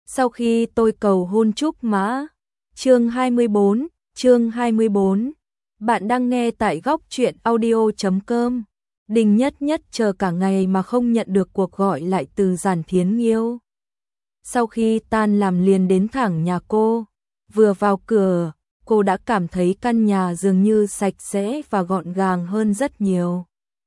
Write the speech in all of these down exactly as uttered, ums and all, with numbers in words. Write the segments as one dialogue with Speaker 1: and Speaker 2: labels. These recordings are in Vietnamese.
Speaker 1: Sau khi tôi cầu hôn Trúc Mã. Chương hai mươi bốn, chương hai mươi bốn. Bạn đang nghe tại góc truyện audio chấm com. Đinh Nhất Nhất chờ cả ngày mà không nhận được cuộc gọi lại từ Giản Thiến Nghiêu. Sau khi tan làm liền đến thẳng nhà cô. Vừa vào cửa, cô đã cảm thấy căn nhà dường như sạch sẽ và gọn gàng hơn rất nhiều.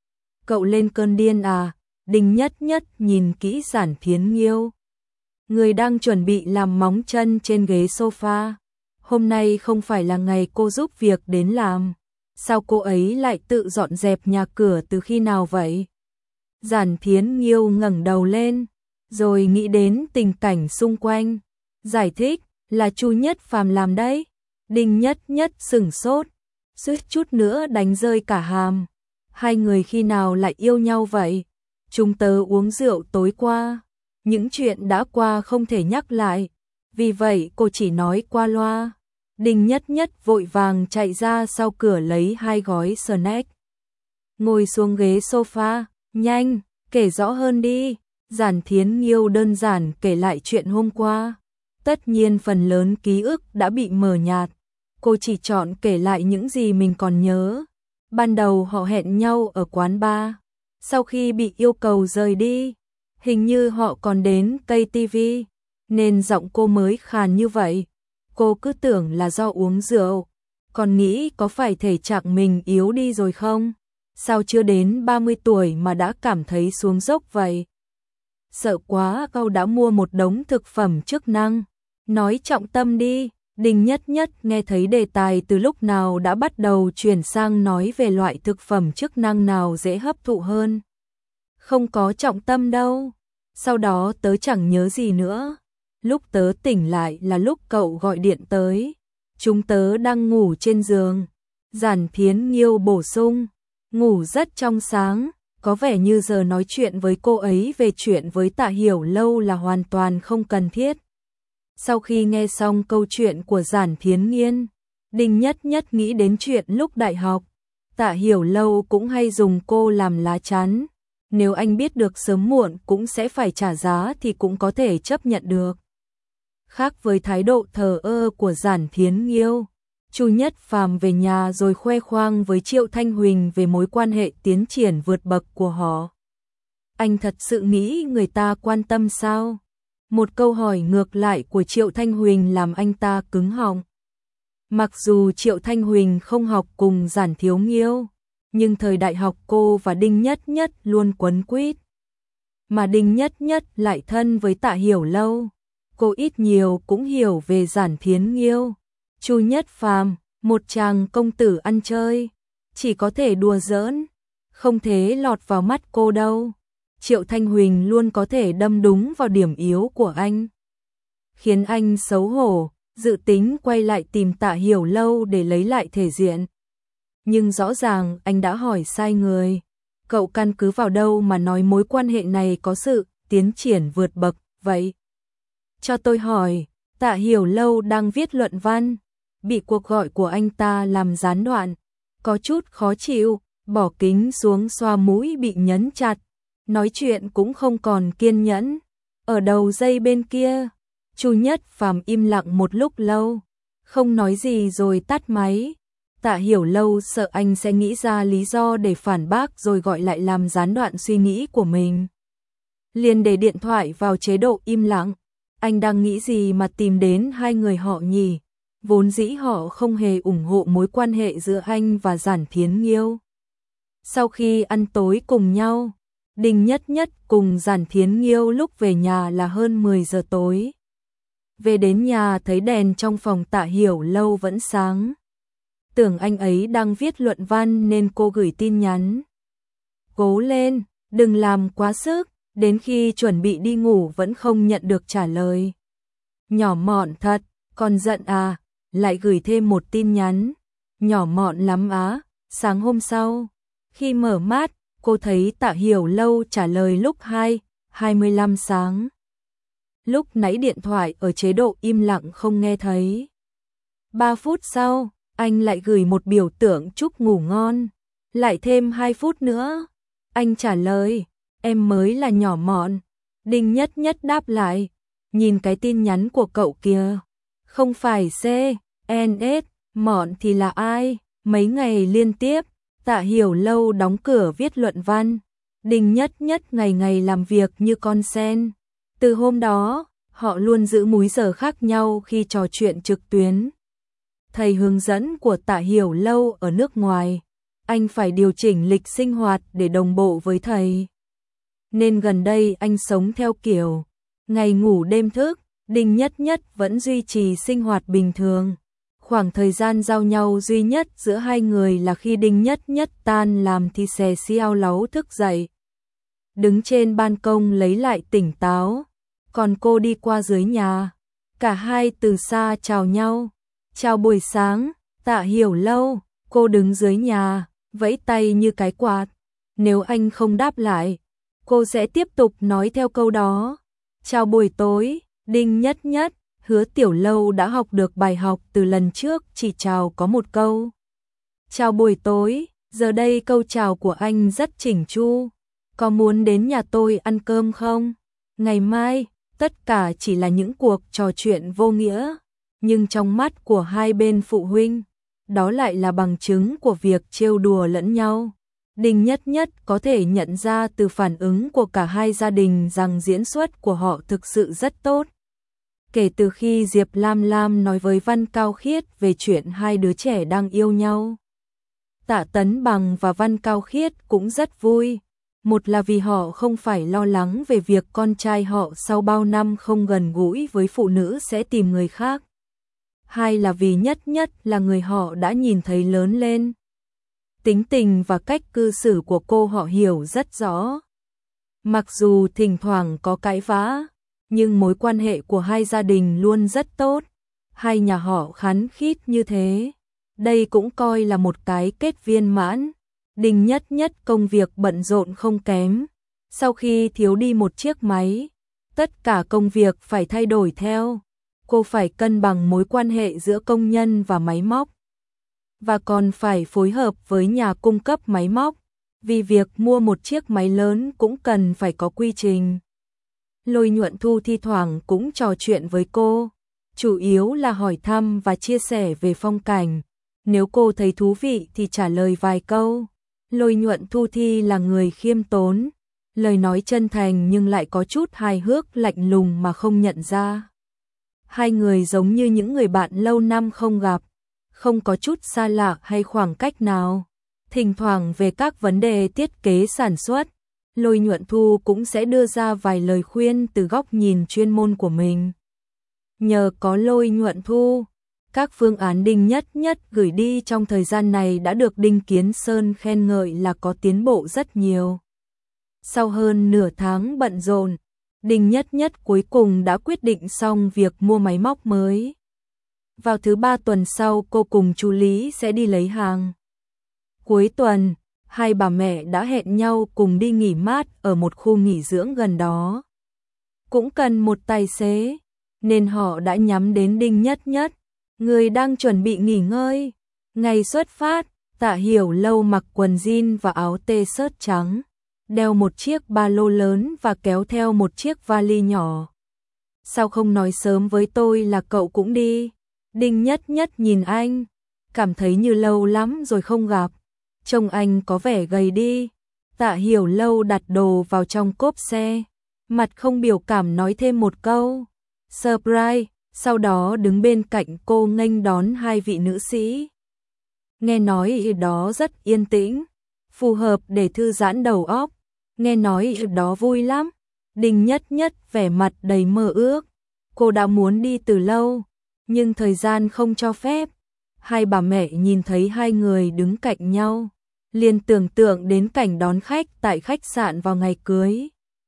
Speaker 1: Cậu lên cơn điên à? Đinh Nhất Nhất nhìn kỹ Giản Thiến Nghiêu. Người đang chuẩn bị làm móng chân trên ghế sofa. Hôm nay không phải là ngày cô giúp việc đến làm. Sao cô ấy lại tự dọn dẹp nhà cửa từ khi nào vậy? Giản Thiến Nghiêu ngẩng đầu lên, rồi nghĩ đến tình cảnh xung quanh. Giải thích, là Chu Nhất Phàm làm đấy. Đinh Nhất Nhất sửng sốt, suýt chút nữa đánh rơi cả hàm. Hai người khi nào lại yêu nhau vậy? Chúng tớ uống rượu tối qua. Những chuyện đã qua không thể nhắc lại. Vì vậy cô chỉ nói qua loa. Đinh Nhất Nhất vội vàng chạy ra sau cửa lấy hai gói snack. Ngồi xuống ghế sofa, nhanh, kể rõ hơn đi. Giản Thiến Nghiêu đơn giản kể lại chuyện hôm qua. Tất nhiên phần lớn ký ức đã bị mờ nhạt. Cô chỉ chọn kể lại những gì mình còn nhớ. Ban đầu họ hẹn nhau ở quán bar. Sau khi bị yêu cầu rời đi, hình như họ còn đến cây tivi, nên giọng cô mới khàn như vậy. Cô cứ tưởng là do uống rượu, còn nghĩ có phải thể trạng mình yếu đi rồi không? Sao chưa đến ba mươi tuổi mà đã cảm thấy xuống dốc vậy? Sợ quá, cậu đã mua một đống thực phẩm chức năng. Nói trọng tâm đi. Đinh Nhất Nhất nghe thấy đề tài từ lúc nào đã bắt đầu chuyển sang nói về loại thực phẩm chức năng nào dễ hấp thụ hơn. Không có trọng tâm đâu. Sau đó tớ chẳng nhớ gì nữa. Lúc tớ tỉnh lại là lúc cậu gọi điện tới. Chúng tớ đang ngủ trên giường. Giản Thiến Nghiêu bổ sung. Ngủ rất trong sáng. Có vẻ như giờ nói chuyện với cô ấy về chuyện với Tạ Hiểu Lâu là hoàn toàn không cần thiết. Sau khi nghe xong câu chuyện của Giản Thiến Nghiên, Đinh Nhất Nhất nghĩ đến chuyện lúc đại học. Tạ Hiểu Lâu cũng hay dùng cô làm lá chắn. Nếu anh biết được sớm muộn cũng sẽ phải trả giá thì cũng có thể chấp nhận được. Khác với thái độ thờ ơ của Giản Thiến Nghiêu, Chu Nhất Phàm về nhà rồi khoe khoang với Triệu Thanh Huỳnh về mối quan hệ tiến triển vượt bậc của họ. Anh thật sự nghĩ người ta quan tâm sao? Một câu hỏi ngược lại của Triệu Thanh Huỳnh làm anh ta cứng họng. Mặc dù Triệu Thanh Huỳnh không học cùng Giản Thiến Nghiêu, nhưng thời đại học cô và Đinh Nhất Nhất luôn quấn quýt. Mà Đinh Nhất Nhất lại thân với Tạ Hiểu Lâu. Cô ít nhiều cũng hiểu về Giản Thiến Nghiêu. Chu Nhất Phàm, một chàng công tử ăn chơi, chỉ có thể đùa giỡn, không thể lọt vào mắt cô đâu. Triệu Thanh Huỳnh luôn có thể đâm đúng vào điểm yếu của anh, khiến anh xấu hổ, dự tính quay lại tìm Tạ Hiểu Lâu để lấy lại thể diện. Nhưng rõ ràng anh đã hỏi sai người. Cậu căn cứ vào đâu mà nói mối quan hệ này có sự tiến triển vượt bậc vậy? Cho tôi hỏi. Tạ Hiểu Lâu đang viết luận văn, bị cuộc gọi của anh ta làm gián đoạn, có chút khó chịu, bỏ kính xuống xoa mũi bị nhấn chặt, nói chuyện cũng không còn kiên nhẫn. Ở đầu dây bên kia, Chu Nhất Phàm im lặng một lúc lâu, không nói gì rồi tắt máy. Tạ Hiểu Lâu sợ anh sẽ nghĩ ra lý do để phản bác rồi gọi lại làm gián đoạn suy nghĩ của mình. Liền để điện thoại vào chế độ im lặng. Anh đang nghĩ gì mà tìm đến hai người họ nhỉ? Vốn dĩ họ không hề ủng hộ mối quan hệ giữa anh và Giản Thiến Nghiêu. Sau khi ăn tối cùng nhau, Đinh Nhất Nhất cùng Giản Thiến Nghiêu lúc về nhà là hơn mười giờ tối. Về đến nhà thấy đèn trong phòng Tạ Hiểu Lâu vẫn sáng. Tưởng anh ấy đang viết luận văn nên cô gửi tin nhắn. Cố lên, đừng làm quá sức. Đến khi chuẩn bị đi ngủ vẫn không nhận được trả lời. Nhỏ mọn thật, còn giận à? Lại gửi thêm một tin nhắn. Nhỏ mọn lắm á. Sáng hôm sau, khi mở mắt, cô thấy Tạ Hiểu Lâu trả lời lúc hai, hai mươi lăm sáng. Lúc nãy điện thoại ở chế độ im lặng không nghe thấy. ba phút sau, anh lại gửi một biểu tượng chúc ngủ ngon. Lại thêm hai phút nữa, anh trả lời. Em mới là nhỏ mọn. Đinh Nhất Nhất đáp lại. nhìn cái tin nhắn của cậu kìa. Không phải C, N S, mọn thì là ai? Mấy ngày liên tiếp, Tạ Hiểu Lâu đóng cửa viết luận văn. Đinh Nhất Nhất ngày ngày làm việc như con sen. Từ hôm đó, họ luôn giữ múi giờ khác nhau khi trò chuyện trực tuyến. Thầy hướng dẫn của Tạ Hiểu Lâu ở nước ngoài, anh phải điều chỉnh lịch sinh hoạt để đồng bộ với thầy. Nên gần đây anh sống theo kiểu ngày ngủ đêm thức. Đinh Nhất Nhất vẫn duy trì sinh hoạt bình thường. Khoảng thời gian giao nhau duy nhất giữa hai người là khi Đinh Nhất Nhất tan làm thì xè xiao láu thức dậy, đứng trên ban công lấy lại tỉnh táo, còn cô đi qua dưới nhà. Cả hai từ xa chào nhau. Chào buổi sáng, Tạ Hiểu Lâu. Cô đứng dưới nhà, vẫy tay như cái quạt. Nếu anh không đáp lại, cô sẽ tiếp tục nói theo câu đó. Chào buổi tối, Đinh Nhất Nhất. Hứa Tiểu Lâu đã học được bài học từ lần trước, chỉ chào có một câu. Chào buổi tối, giờ đây câu chào của anh rất chỉnh chu. Có muốn đến nhà tôi ăn cơm không? Ngày mai, tất cả chỉ là những cuộc trò chuyện vô nghĩa. Nhưng trong mắt của hai bên phụ huynh, đó lại là bằng chứng của việc trêu đùa lẫn nhau. Đinh Nhất Nhất có thể nhận ra từ phản ứng của cả hai gia đình rằng diễn xuất của họ thực sự rất tốt. Kể từ khi Diệp Lam Lam nói với Văn Cao Khiết về chuyện hai đứa trẻ đang yêu nhau, Tạ Tấn Bằng và Văn Cao Khiết cũng rất vui. Một là vì họ không phải lo lắng về việc con trai họ sau bao năm không gần gũi với phụ nữ sẽ tìm người khác. Hai là vì Nhất Nhất là người họ đã nhìn thấy lớn lên. Tính tình và cách cư xử của cô họ hiểu rất rõ. Mặc dù thỉnh thoảng có cãi vã, nhưng mối quan hệ của hai gia đình luôn rất tốt. Hai nhà họ khăng khít như thế, đây cũng coi là một cái kết viên mãn. Đinh Nhất Nhất công việc bận rộn không kém. Sau khi thiếu đi một chiếc máy, tất cả công việc phải thay đổi theo. Cô phải cân bằng mối quan hệ giữa công nhân và máy móc, và còn phải phối hợp với nhà cung cấp máy móc, vì việc mua một chiếc máy lớn cũng cần phải có quy trình. Lôi Nhuận Thu thi thoảng cũng trò chuyện với cô, chủ yếu là hỏi thăm và chia sẻ về phong cảnh. Nếu cô thấy thú vị thì trả lời vài câu. Lôi Nhuận Thu Thi là người khiêm tốn, lời nói chân thành nhưng lại có chút hài hước lạnh lùng mà không nhận ra. Hai người giống như những người bạn lâu năm không gặp, không có chút xa lạ hay khoảng cách nào. Thỉnh thoảng về các vấn đề thiết kế sản xuất, Lôi Nhuận Thu cũng sẽ đưa ra vài lời khuyên từ góc nhìn chuyên môn của mình. Nhờ có Lôi Nhuận Thu, các phương án Đinh Nhất Nhất gửi đi trong thời gian này đã được Đinh Kiến Sơn khen ngợi là có tiến bộ rất nhiều. Sau hơn nửa tháng bận rộn, Đinh Nhất Nhất cuối cùng đã quyết định xong việc mua máy móc mới. Vào thứ ba tuần sau cô cùng chú Lý sẽ đi lấy hàng. Cuối tuần, hai bà mẹ đã hẹn nhau cùng đi nghỉ mát ở một khu nghỉ dưỡng gần đó. Cũng cần một tài xế, nên họ đã nhắm đến Đinh Nhất Nhất, người đang chuẩn bị nghỉ ngơi. Ngày xuất phát, Tạ Hiểu Lâu mặc quần jean và áo t-shirt trắng, đeo một chiếc ba lô lớn và kéo theo một chiếc vali nhỏ. Sao không nói sớm với tôi là cậu cũng đi? Đinh Nhất Nhất nhìn anh, cảm thấy như lâu lắm rồi không gặp. Trông anh có vẻ gầy đi. Tạ Hiểu Lâu đặt đồ vào trong cốp xe, mặt không biểu cảm nói thêm một câu surprise, sau đó đứng bên cạnh cô nghênh đón hai vị nữ sĩ. Nghe nói đó rất yên tĩnh, phù hợp để thư giãn đầu óc. Nghe nói đó vui lắm. Đinh Nhất Nhất vẻ mặt đầy mơ ước. Cô đã muốn đi từ lâu, nhưng thời gian không cho phép. Hai bà mẹ nhìn thấy hai người đứng cạnh nhau, liền tưởng tượng đến cảnh đón khách tại khách sạn vào ngày cưới.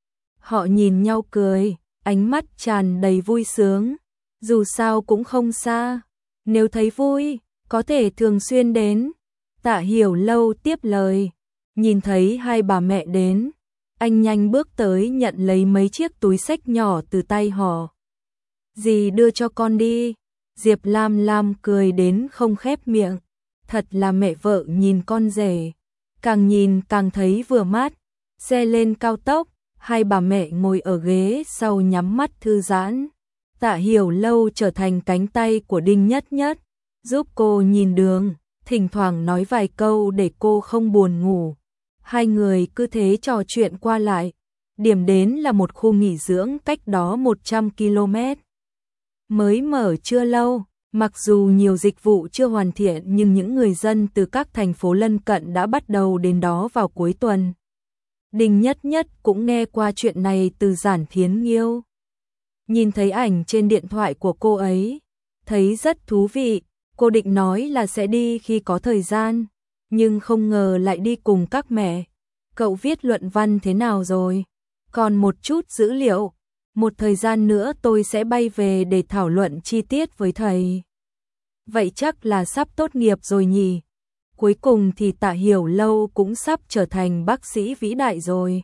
Speaker 1: Họ nhìn nhau cười, ánh mắt tràn đầy vui sướng. Dù sao cũng không xa, nếu thấy vui, có thể thường xuyên đến. Tạ Hiểu Lâu tiếp lời, nhìn thấy hai bà mẹ đến, anh nhanh bước tới nhận lấy mấy chiếc túi xách nhỏ từ tay họ. Dì đưa cho con đi. Diệp Lam Lam cười đến không khép miệng, thật là mẹ vợ nhìn con rể, càng nhìn càng thấy vừa mắt. Xe lên cao tốc, hai bà mẹ ngồi ở ghế sau nhắm mắt thư giãn. Tạ Hiểu Lâu trở thành cánh tay của Đinh Nhất Nhất, giúp cô nhìn đường, thỉnh thoảng nói vài câu để cô không buồn ngủ. Hai người cứ thế trò chuyện qua lại. Điểm đến là một khu nghỉ dưỡng cách đó một trăm ki lô mét. Mới mở chưa lâu, mặc dù nhiều dịch vụ chưa hoàn thiện nhưng những người dân từ các thành phố lân cận đã bắt đầu đến đó vào cuối tuần. Đinh Nhất Nhất cũng nghe qua chuyện này từ Giản Thiến Nghiêu. Nhìn thấy ảnh trên điện thoại của cô ấy, thấy rất thú vị, cô định nói là sẽ đi khi có thời gian, nhưng không ngờ lại đi cùng các mẹ. Cậu viết luận văn thế nào rồi? Còn một chút dữ liệu, một thời gian nữa tôi sẽ bay về để thảo luận chi tiết với thầy. Vậy chắc là sắp tốt nghiệp rồi nhỉ? Cuối cùng thì Tạ Hiểu Lâu cũng sắp trở thành bác sĩ vĩ đại rồi.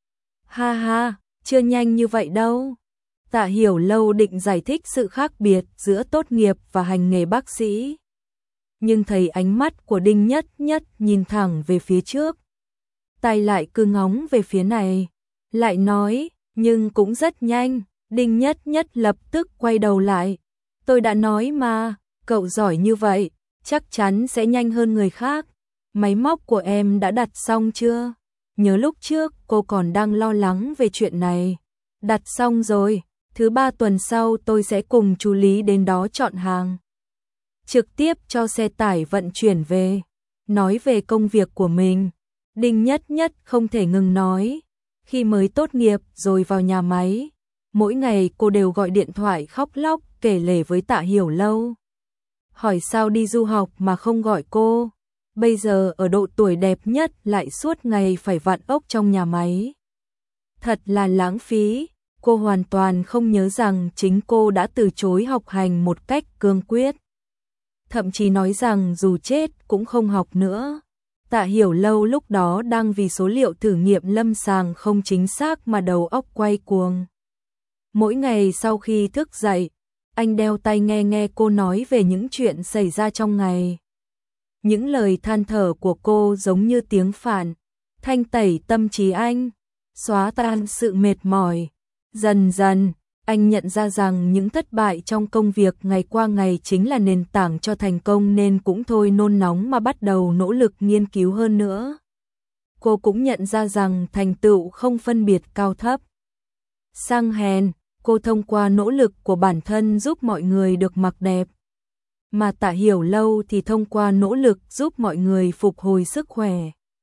Speaker 1: Ha ha, chưa nhanh như vậy đâu. Tạ Hiểu Lâu định giải thích sự khác biệt giữa tốt nghiệp và hành nghề bác sĩ. Nhưng thấy ánh mắt của Đinh Nhất Nhất nhìn thẳng về phía trước. Tay lại cứ ngóng về phía này. Lại nói, nhưng cũng rất nhanh. Đinh Nhất Nhất lập tức quay đầu lại. Tôi đã nói mà, cậu giỏi như vậy, chắc chắn sẽ nhanh hơn người khác. Máy móc của em đã đặt xong chưa? Nhớ lúc trước cô còn đang lo lắng về chuyện này. Đặt xong rồi, thứ ba tuần sau tôi sẽ cùng chú Lý đến đó chọn hàng. Trực tiếp cho xe tải vận chuyển về. Nói về công việc của mình, Đinh Nhất Nhất không thể ngừng nói. Khi mới tốt nghiệp rồi vào nhà máy, mỗi ngày cô đều gọi điện thoại khóc lóc kể lể với Tạ Hiểu Lâu. Hỏi sao đi du học mà không gọi cô, bây giờ ở độ tuổi đẹp nhất lại suốt ngày phải vặn ốc trong nhà máy. Thật là lãng phí, cô hoàn toàn không nhớ rằng chính cô đã từ chối học hành một cách cương quyết. Thậm chí nói rằng dù chết cũng không học nữa. Tạ Hiểu Lâu lúc đó đang vì số liệu thử nghiệm lâm sàng không chính xác mà đầu óc quay cuồng. Mỗi ngày sau khi thức dậy, anh đeo tai nghe nghe cô nói về những chuyện xảy ra trong ngày. Những lời than thở của cô giống như tiếng phạn, thanh tẩy tâm trí anh, xóa tan sự mệt mỏi. Dần dần, anh nhận ra rằng những thất bại trong công việc ngày qua ngày chính là nền tảng cho thành công nên cũng thôi nôn nóng mà bắt đầu nỗ lực nghiên cứu hơn nữa. Cô cũng nhận ra rằng thành tựu không phân biệt cao thấp. Sang hèn, cô thông qua nỗ lực của bản thân giúp mọi người được mặc đẹp. Mà Tạ Hiểu Lâu thì thông qua nỗ lực giúp mọi người phục hồi sức khỏe.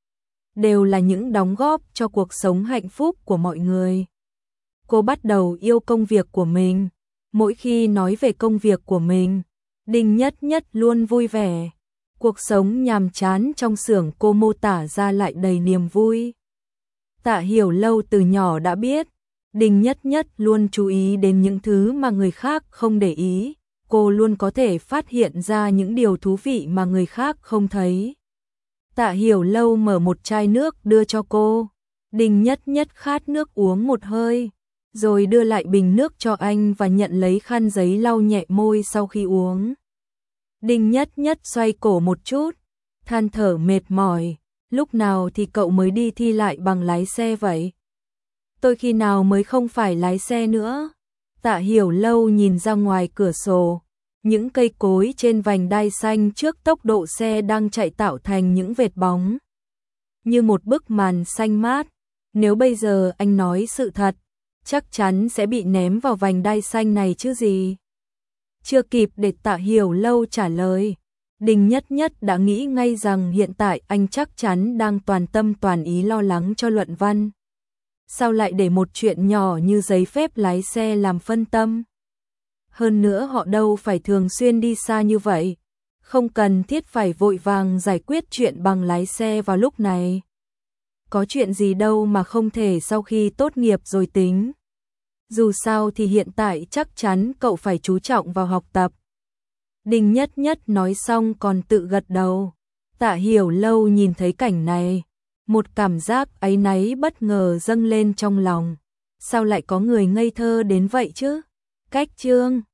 Speaker 1: Đều là những đóng góp cho cuộc sống hạnh phúc của mọi người. Cô bắt đầu yêu công việc của mình. Mỗi khi nói về công việc của mình, Đinh Nhất Nhất luôn vui vẻ. Cuộc sống nhàm chán trong xưởng cô mô tả ra lại đầy niềm vui. Tạ Hiểu Lâu từ nhỏ đã biết, Đinh Nhất Nhất luôn chú ý đến những thứ mà người khác không để ý. Cô luôn có thể phát hiện ra những điều thú vị mà người khác không thấy. Tạ Hiểu Lâu mở một chai nước đưa cho cô. Đinh Nhất Nhất khát nước uống một hơi, rồi đưa lại bình nước cho anh và nhận lấy khăn giấy lau nhẹ môi sau khi uống. Đinh Nhất Nhất xoay cổ một chút, than thở mệt mỏi. Lúc nào thì cậu mới đi thi lại bằng lái xe vậy? Tôi khi nào mới không phải lái xe nữa? Tạ Hiểu Lâu nhìn ra ngoài cửa sổ. Những cây cối trên vành đai xanh trước tốc độ xe đang chạy tạo thành những vệt bóng. Như một bức màn xanh mát. Nếu bây giờ anh nói sự thật, chắc chắn sẽ bị ném vào vành đai xanh này chứ gì. Chưa kịp để Tạ Hiểu Lâu trả lời, Đinh Nhất Nhất đã nghĩ ngay rằng hiện tại anh chắc chắn đang toàn tâm toàn ý lo lắng cho luận văn. Sao lại để một chuyện nhỏ như giấy phép lái xe làm phân tâm? Hơn nữa họ đâu phải thường xuyên đi xa như vậy, không cần thiết phải vội vàng giải quyết chuyện bằng lái xe vào lúc này. Có chuyện gì đâu mà không thể sau khi tốt nghiệp rồi tính. Dù sao thì hiện tại chắc chắn cậu phải chú trọng vào học tập. Đinh Nhất Nhất nói xong còn tự gật đầu. Tạ Hiểu Lâu nhìn thấy cảnh này, một cảm giác áy náy bất ngờ dâng lên trong lòng. Sao lại có người ngây thơ đến vậy chứ? Cách chương